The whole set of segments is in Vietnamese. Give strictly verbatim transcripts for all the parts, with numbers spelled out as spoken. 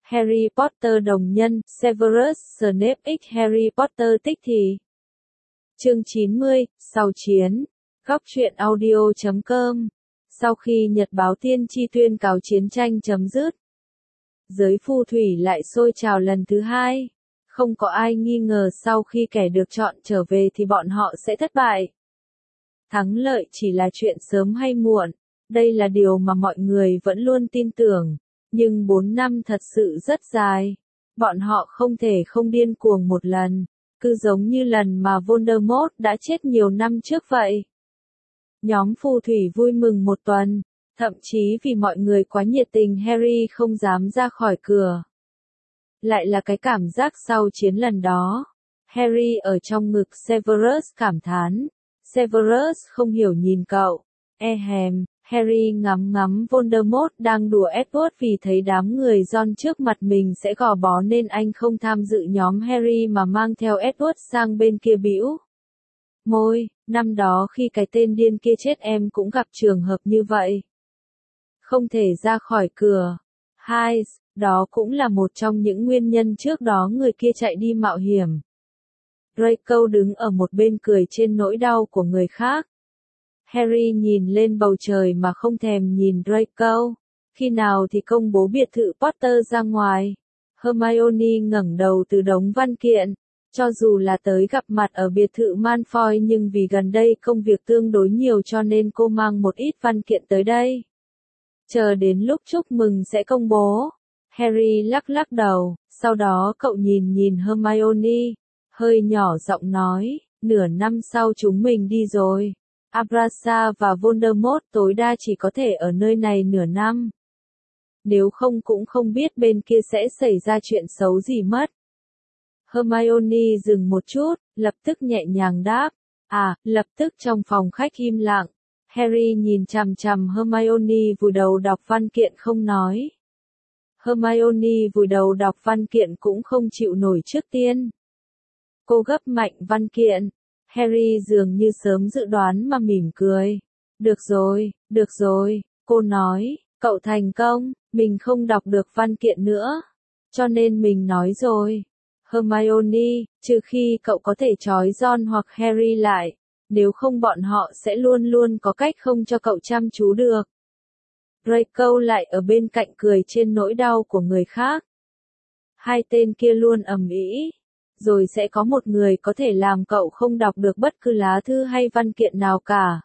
Harry Potter đồng nhân, Severus Snape x Harry Potter tích thì. Chương chín mươi, sau chiến. Góc truyện audio chấm com. Sau khi Nhật báo tiên tri tuyên cáo chiến tranh chấm dứt, giới phù thủy lại sôi trào lần thứ hai. Không có ai nghi ngờ sau khi kẻ được chọn trở về thì bọn họ sẽ thất bại. Thắng lợi chỉ là chuyện sớm hay muộn, đây là điều mà mọi người vẫn luôn tin tưởng. Nhưng bốn năm thật sự rất dài. Bọn họ không thể không điên cuồng một lần, cứ giống như lần mà Voldemort đã chết nhiều năm trước vậy. Nhóm phù thủy vui mừng một tuần, thậm chí vì mọi người quá nhiệt tình Harry không dám ra khỏi cửa. Lại là cái cảm giác sau chiến lần đó. Harry ở trong ngực Severus cảm thán. Severus không hiểu nhìn cậu. E hèm, Harry ngắm ngắm Voldemort đang đùa Edward vì thấy đám người Ron trước mặt mình sẽ gò bó nên anh không tham dự nhóm Harry mà mang theo Edward sang bên kia bĩu môi. Năm đó khi cái tên điên kia chết em cũng gặp trường hợp như vậy. Không thể ra khỏi cửa. Hai, đó cũng là một trong những nguyên nhân trước đó người kia chạy đi mạo hiểm. Draco đứng ở một bên cười trên nỗi đau của người khác. Harry nhìn lên bầu trời mà không thèm nhìn Draco. Khi nào thì công bố biệt thự Potter ra ngoài? Hermione ngẩng đầu từ đống văn kiện. Cho dù là tới gặp mặt ở biệt thự Malfoy nhưng vì gần đây công việc tương đối nhiều cho nên cô mang một ít văn kiện tới đây. Chờ đến lúc chúc mừng sẽ công bố. Harry lắc lắc đầu, sau đó cậu nhìn nhìn Hermione, hơi nhỏ giọng nói, nửa năm sau chúng mình đi rồi. Abrasa và Voldemort tối đa chỉ có thể ở nơi này nửa năm. Nếu không cũng không biết bên kia sẽ xảy ra chuyện xấu gì mất. Hermione dừng một chút, lập tức nhẹ nhàng đáp. À, lập tức trong phòng khách im lặng. Harry nhìn chằm chằm Hermione vùi đầu đọc văn kiện không nói. Hermione vùi đầu đọc văn kiện cũng không chịu nổi trước tiên. Cô gấp mạnh văn kiện. Harry dường như sớm dự đoán mà mỉm cười. Được rồi, được rồi, cô nói, cậu thành công, mình không đọc được văn kiện nữa. Cho nên mình nói rồi. Hermione, trừ khi cậu có thể trói Ron hoặc Harry lại, nếu không bọn họ sẽ luôn luôn có cách không cho cậu chăm chú được. Draco lại ở bên cạnh cười trên nỗi đau của người khác. Hai tên kia luôn ầm ĩ. Rồi sẽ có một người có thể làm cậu không đọc được bất cứ lá thư hay văn kiện nào cả.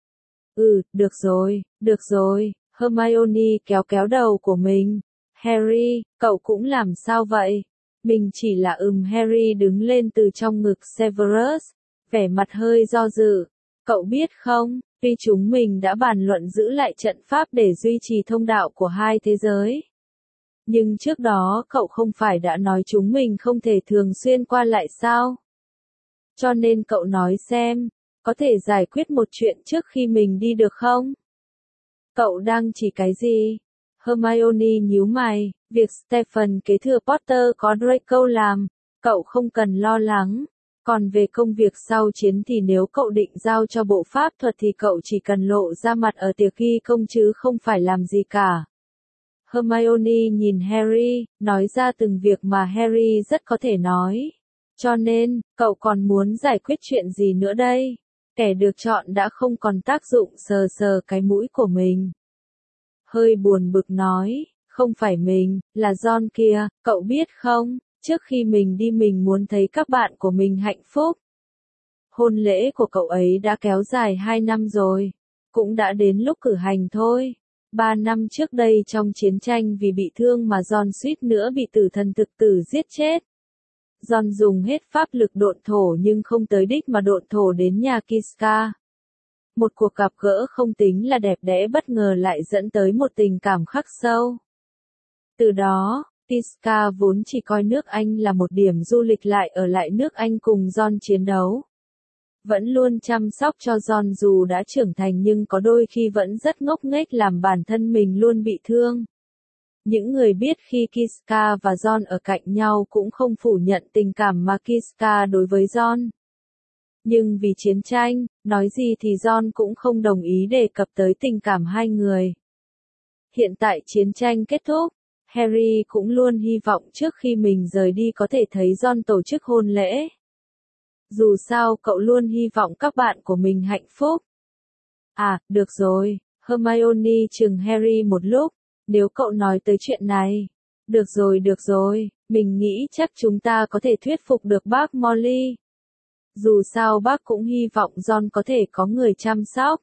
Ừ, được rồi, được rồi, Hermione kéo kéo đầu của mình. Harry, cậu cũng làm sao vậy? Mình chỉ là ừm Harry đứng lên từ trong ngực Severus, vẻ mặt hơi do dự. Cậu biết không, vì chúng mình đã bàn luận giữ lại trận pháp để duy trì thông đạo của hai thế giới. Nhưng trước đó cậu không phải đã nói chúng mình không thể thường xuyên qua lại sao? Cho nên cậu nói xem, có thể giải quyết một chuyện trước khi mình đi được không? Cậu đang chỉ cái gì? Hermione nhíu mày, việc Stephen kế thừa Potter có Draco làm, cậu không cần lo lắng. Còn về công việc sau chiến thì nếu cậu định giao cho bộ pháp thuật thì cậu chỉ cần lộ ra mặt ở tiệc ghi công chứ không phải làm gì cả. Hermione nhìn Harry, nói ra từng việc mà Harry rất có thể nói. Cho nên, cậu còn muốn giải quyết chuyện gì nữa đây? Kẻ được chọn đã không còn tác dụng sờ sờ cái mũi của mình. Hơi buồn bực nói, không phải mình, là Ron kia, cậu biết không, trước khi mình đi mình muốn thấy các bạn của mình hạnh phúc. Hôn lễ của cậu ấy đã kéo dài hai năm rồi, cũng đã đến lúc cử hành thôi. Ba năm trước đây trong chiến tranh vì bị thương mà Ron suýt nữa bị tử thần thực tử giết chết. Ron dùng hết pháp lực độn thổ nhưng không tới đích mà độn thổ đến nhà Kiska. Một cuộc gặp gỡ không tính là đẹp đẽ bất ngờ lại dẫn tới một tình cảm khắc sâu. Từ đó, Kiska vốn chỉ coi nước Anh là một điểm du lịch lại ở lại nước Anh cùng Ron chiến đấu. Vẫn luôn chăm sóc cho Ron dù đã trưởng thành nhưng có đôi khi vẫn rất ngốc nghếch làm bản thân mình luôn bị thương. Những người biết khi Kiska và Ron ở cạnh nhau cũng không phủ nhận tình cảm mà Kiska đối với Ron. Nhưng vì chiến tranh, nói gì thì Ron cũng không đồng ý đề cập tới tình cảm hai người. Hiện tại chiến tranh kết thúc, Harry cũng luôn hy vọng trước khi mình rời đi có thể thấy Ron tổ chức hôn lễ. Dù sao cậu luôn hy vọng các bạn của mình hạnh phúc. À, được rồi, Hermione chừng Harry một lúc, nếu cậu nói tới chuyện này. Được rồi được rồi, mình nghĩ chắc chúng ta có thể thuyết phục được bác Molly. Dù sao bác cũng hy vọng Ron có thể có người chăm sóc.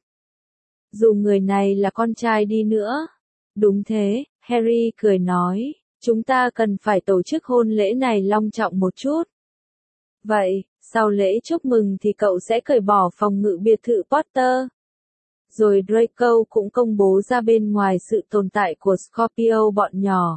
Dù người này là con trai đi nữa. Đúng thế, Harry cười nói, chúng ta cần phải tổ chức hôn lễ này long trọng một chút. Vậy, sau lễ chúc mừng thì cậu sẽ cởi bỏ phòng ngự biệt thự Potter. Rồi Draco cũng công bố ra bên ngoài sự tồn tại của Scorpio bọn nhỏ.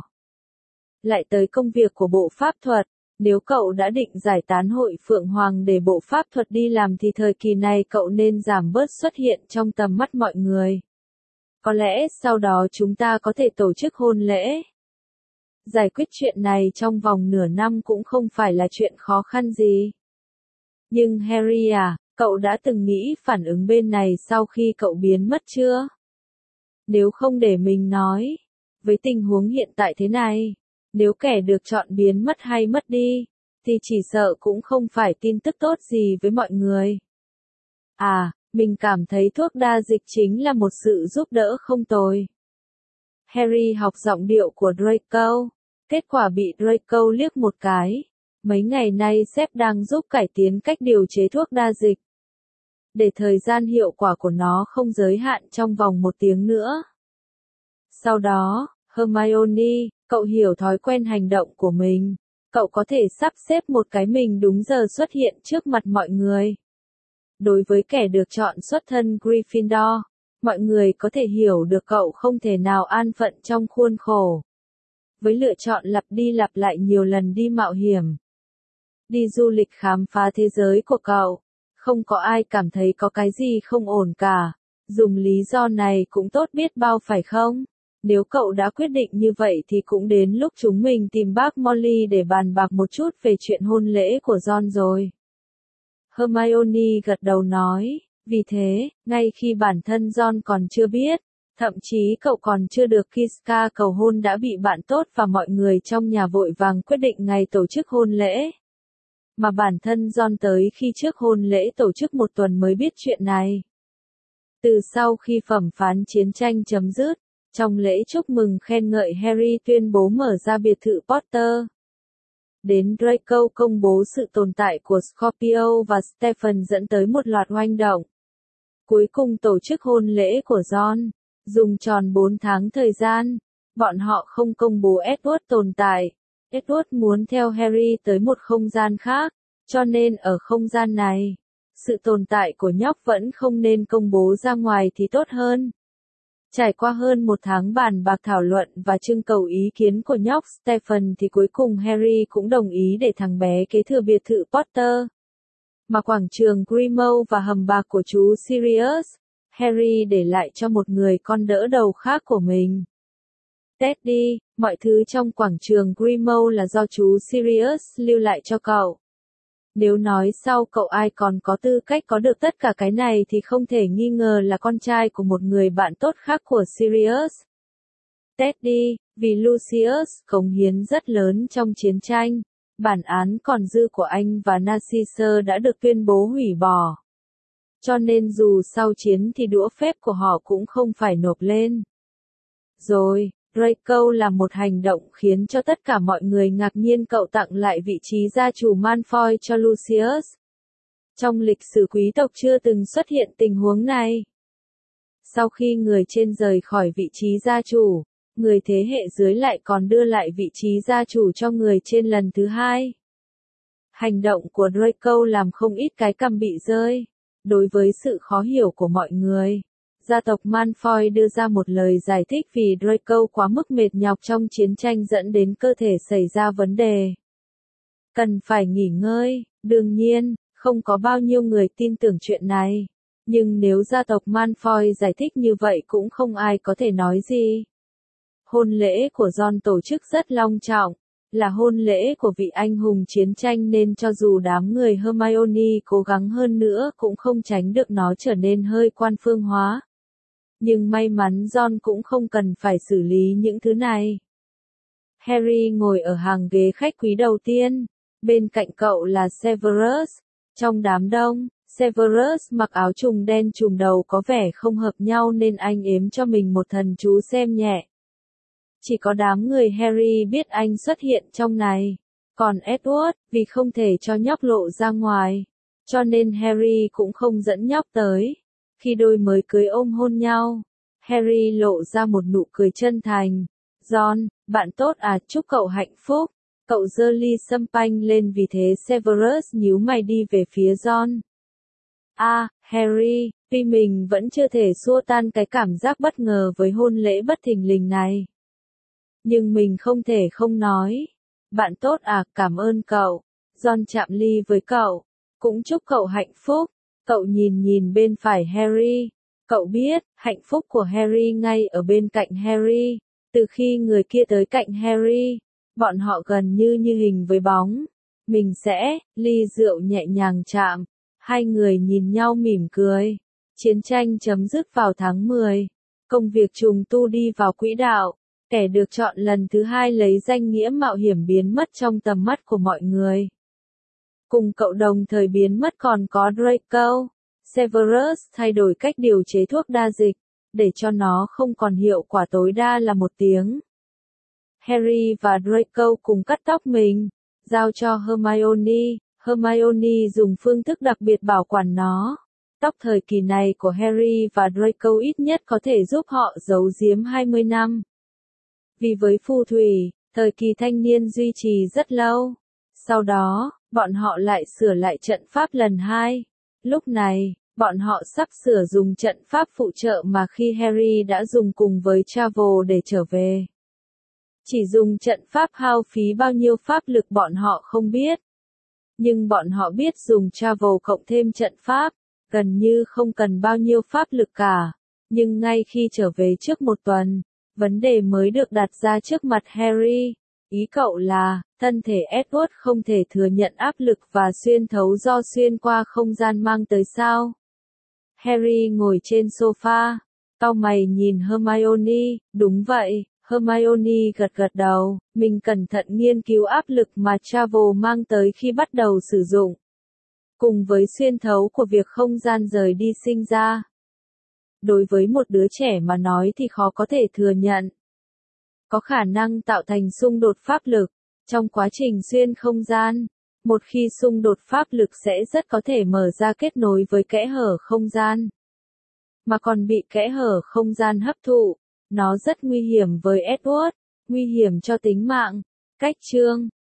Lại tới công việc của bộ pháp thuật, nếu cậu đã định giải tán hội Phượng Hoàng để bộ pháp thuật đi làm thì thời kỳ này cậu nên giảm bớt xuất hiện trong tầm mắt mọi người. Có lẽ sau đó chúng ta có thể tổ chức hôn lễ. Giải quyết chuyện này trong vòng nửa năm cũng không phải là chuyện khó khăn gì. Nhưng Harry à, cậu đã từng nghĩ phản ứng bên này sau khi cậu biến mất chưa? Nếu không để mình nói, với tình huống hiện tại thế này, nếu kẻ được chọn biến mất hay mất đi, thì chỉ sợ cũng không phải tin tức tốt gì với mọi người. À, mình cảm thấy thuốc đa dịch chính là một sự giúp đỡ không tồi. Harry học giọng điệu của Draco, kết quả bị Draco liếc một cái. Mấy ngày nay sếp đang giúp cải tiến cách điều chế thuốc đa dịch. Để thời gian hiệu quả của nó không giới hạn trong vòng một tiếng nữa. Sau đó, Hermione, cậu hiểu thói quen hành động của mình. Cậu có thể sắp xếp một cái mình đúng giờ xuất hiện trước mặt mọi người. Đối với kẻ được chọn xuất thân Gryffindor, mọi người có thể hiểu được cậu không thể nào an phận trong khuôn khổ. Với lựa chọn lặp đi lặp lại nhiều lần đi mạo hiểm, đi du lịch khám phá thế giới của cậu, không có ai cảm thấy có cái gì không ổn cả. Dùng lý do này cũng tốt biết bao phải không? Nếu cậu đã quyết định như vậy thì cũng đến lúc chúng mình tìm bác Molly để bàn bạc một chút về chuyện hôn lễ của Ron rồi. Hermione gật đầu nói, vì thế, ngay khi bản thân Ron còn chưa biết, thậm chí cậu còn chưa được Kiska cầu hôn đã bị bạn tốt và mọi người trong nhà vội vàng quyết định ngày tổ chức hôn lễ. Mà bản thân Ron tới khi trước hôn lễ tổ chức một tuần mới biết chuyện này. Từ sau khi phẩm phán chiến tranh chấm dứt, trong lễ chúc mừng khen ngợi Harry tuyên bố mở ra biệt thự Potter. Đến Draco công bố sự tồn tại của Scorpio và Stephen dẫn tới một loạt hoành động. Cuối cùng tổ chức hôn lễ của Ron, dùng tròn bốn tháng thời gian, bọn họ không công bố Edward tồn tại. Edward muốn theo Harry tới một không gian khác, cho nên ở không gian này, sự tồn tại của nhóc vẫn không nên công bố ra ngoài thì tốt hơn. Trải qua hơn một tháng bàn bạc thảo luận và trưng cầu ý kiến của nhóc Stephen thì cuối cùng Harry cũng đồng ý để thằng bé kế thừa biệt thự Potter. Mà quảng trường Grimmauld và hầm bạc của chú Sirius, Harry để lại cho một người con đỡ đầu khác của mình. Teddy, mọi thứ trong quảng trường Grimmauld là do chú Sirius lưu lại cho cậu. Nếu nói sau cậu ai còn có tư cách có được tất cả cái này thì không thể nghi ngờ là con trai của một người bạn tốt khác của Sirius. Teddy, vì Lucius cống hiến rất lớn trong chiến tranh, bản án còn dư của anh và Narcissa đã được tuyên bố hủy bỏ. Cho nên dù sau chiến thì đũa phép của họ cũng không phải nộp lên. Rồi, Draco là một hành động khiến cho tất cả mọi người ngạc nhiên, cậu tặng lại vị trí gia chủ Malfoy cho Lucius. Trong lịch sử quý tộc chưa từng xuất hiện tình huống này. Sau khi người trên rời khỏi vị trí gia chủ, người thế hệ dưới lại còn đưa lại vị trí gia chủ cho người trên lần thứ hai. Hành động của Draco làm không ít cái cằm bị rơi. Đối với sự khó hiểu của mọi người, gia tộc Malfoy đưa ra một lời giải thích vì Draco quá mức mệt nhọc trong chiến tranh dẫn đến cơ thể xảy ra vấn đề. Cần phải nghỉ ngơi, đương nhiên, không có bao nhiêu người tin tưởng chuyện này. Nhưng nếu gia tộc Malfoy giải thích như vậy cũng không ai có thể nói gì. Hôn lễ của Ron tổ chức rất long trọng, là hôn lễ của vị anh hùng chiến tranh nên cho dù đám người Hermione cố gắng hơn nữa cũng không tránh được nó trở nên hơi quan phương hóa. Nhưng may mắn Ron cũng không cần phải xử lý những thứ này. Harry ngồi ở hàng ghế khách quý đầu tiên. Bên cạnh cậu là Severus. Trong đám đông, Severus mặc áo trùng đen trùm đầu có vẻ không hợp nhau nên anh ếm cho mình một thần chú xem nhẹ. Chỉ có đám người Harry biết anh xuất hiện trong này. Còn Edward, vì không thể cho nhóc lộ ra ngoài, cho nên Harry cũng không dẫn nhóc tới. Khi đôi mới cưới ôm hôn nhau, Harry lộ ra một nụ cười chân thành. John, bạn tốt à, chúc cậu hạnh phúc. Cậu giơ ly sâm panh lên vì thế Severus nhíu mày đi về phía John. À, Harry, tuy mình vẫn chưa thể xua tan cái cảm giác bất ngờ với hôn lễ bất thình lình này. Nhưng mình không thể không nói. Bạn tốt à, cảm ơn cậu. John chạm ly với cậu. Cũng chúc cậu hạnh phúc. Cậu nhìn nhìn bên phải Harry. Cậu biết, hạnh phúc của Harry ngay ở bên cạnh Harry. Từ khi người kia tới cạnh Harry, bọn họ gần như như hình với bóng. Mình sẽ, ly rượu nhẹ nhàng chạm. Hai người nhìn nhau mỉm cười. Chiến tranh chấm dứt vào tháng mười. Công việc trùng tu đi vào quỹ đạo. Kẻ được chọn lần thứ hai lấy danh nghĩa mạo hiểm biến mất trong tầm mắt của mọi người. Cùng cậu đồng thời biến mất còn có Draco. Severus thay đổi cách điều chế thuốc đa dịch, để cho nó không còn hiệu quả tối đa là một tiếng. Harry và Draco cùng cắt tóc mình, giao cho Hermione. Hermione dùng phương thức đặc biệt bảo quản nó. Tóc thời kỳ này của Harry và Draco ít nhất có thể giúp họ giấu giếm hai mươi năm. Vì với phù thủy, thời kỳ thanh niên duy trì rất lâu. Sau đó, bọn họ lại sửa lại trận pháp lần hai. Lúc này, bọn họ sắp sửa dùng trận pháp phụ trợ mà khi Harry đã dùng cùng với Travel để trở về. Chỉ dùng trận pháp hao phí bao nhiêu pháp lực bọn họ không biết. Nhưng bọn họ biết dùng Travel cộng thêm trận pháp, gần như không cần bao nhiêu pháp lực cả. Nhưng ngay khi trở về trước một tuần, vấn đề mới được đặt ra trước mặt Harry. Ý cậu là, thân thể Edward không thể thừa nhận áp lực và xuyên thấu do xuyên qua không gian mang tới sao? Harry ngồi trên sofa, cau mày nhìn Hermione, đúng vậy, Hermione gật gật đầu, mình cẩn thận nghiên cứu áp lực mà Travel mang tới khi bắt đầu sử dụng. Cùng với xuyên thấu của việc không gian rời đi sinh ra. Đối với một đứa trẻ mà nói thì khó có thể thừa nhận. Có khả năng tạo thành xung đột pháp lực, trong quá trình xuyên không gian. Một khi xung đột pháp lực sẽ rất có thể mở ra kết nối với kẽ hở không gian. Mà còn bị kẽ hở không gian hấp thụ, nó rất nguy hiểm với Edward, nguy hiểm cho tính mạng. Cách chương